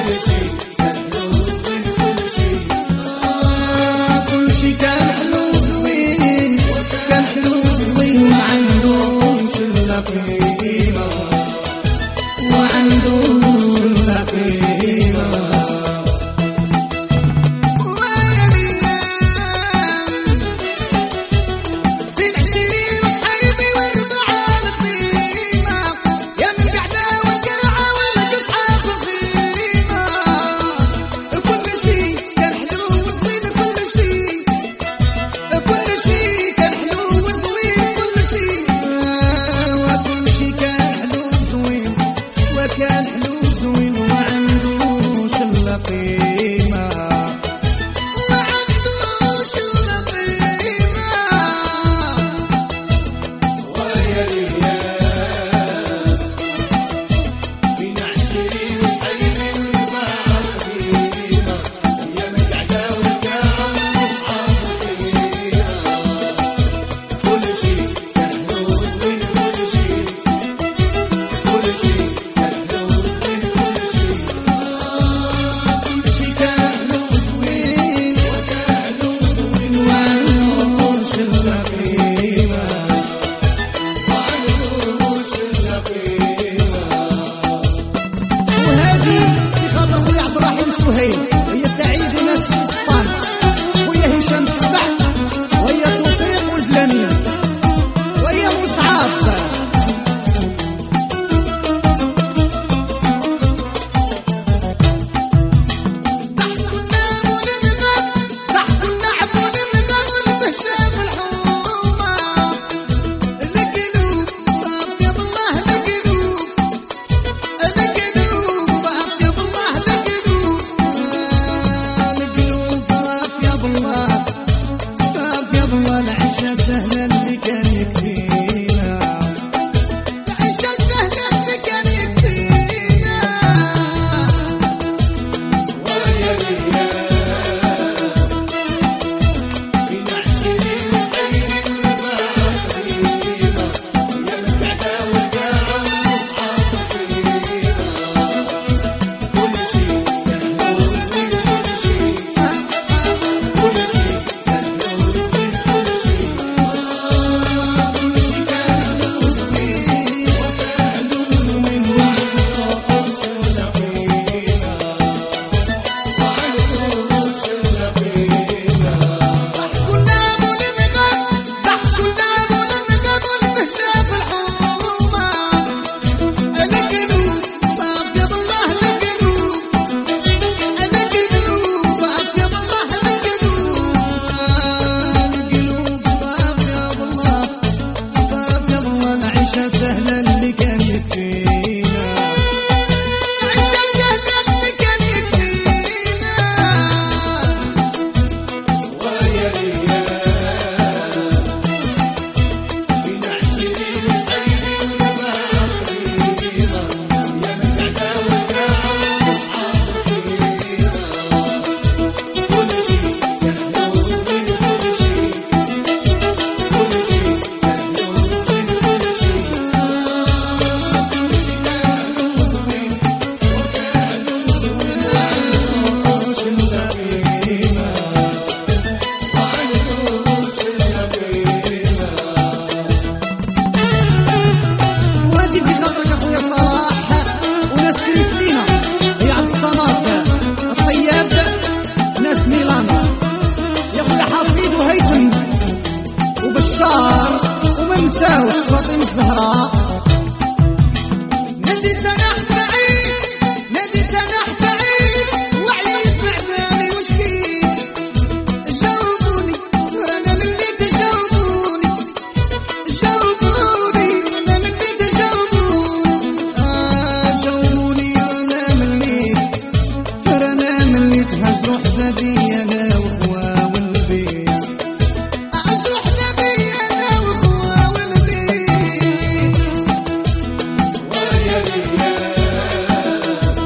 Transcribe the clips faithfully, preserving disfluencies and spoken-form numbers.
هي سعيد وناس في اسبانيا، وهي هشام السبع، وهي توفيق والفلانية، وهي مصعب. ضحكوا النعم والنغم، ضحكوا النعم والنغم والفهشام والحومة، القلوب صافية بالله، القلوب القلوب صافية بالله، القلوب القلوب صافية بالله، صافية بالله. العيشة سهلة اللي كان يكفينا، العيشة سهلة اللي كان يكفينا. ويا ريال فينا عشرين وسعيدين ونبات طيبة، يا متعدة والقاعة والأصحاب طيبة. كل شي سهل وزوين، كل شي كل شي سهل وزوين، كل شي كل شي كان وزوين، وكانوا من وعدهم شلة فينا، وعدهم شلة فينا. ضحكوا النعم والنغم، ضحكوا النعم والنغم والفهشام والحومة، القلوب صافية بالله، القلوب القلوب صافية بالله، القلوب القلوب صافية بالله، صافية بالله. العيشة سهلة اللي كان يكفينا، العيشة سهلة اللي كان يكفينا. ويا ريال فينا عشرين وسعيدين ونبات طيبة، يا متعدة والقاعة والأصحاب طيبة. كل شي سهل وزوين، كل شي كل شي سهل وزوين، كل شي كل شي كان وزوين، وكانوا من وعدهم شلة فينا، وعدهم شلة فينا. وهادي في خاطرك اخويا صلاح وناس كريستينا، هي عبد الصمد الطياب، ناس ميلان، يا خويا حفيظ وهيثم وبشار، وما نساوش فاطمة الزهراء. ناديت انا بعيد، ناديت انا بعيد، وعييت بعذابي وشكيت، جاوبوني وانا ملي تجاوبوني، جاوبوني وانا ملي تجاوبوني، آه جاوبوني وانا ملي رانا ملي تهجروا حدا بيا انا وخوا والبيت، هجروا حدا بيا انا وخوا والبيت. ويا ريال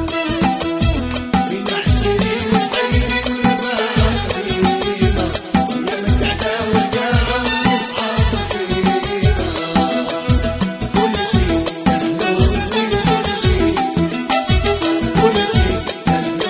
فينا عشرين وسعيدين ونبات طيبة، يا متعدة والقاعة والأصحاب طيبة. كل شي سهل وزوين، كل شي كل شي سهل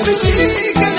بالشيكة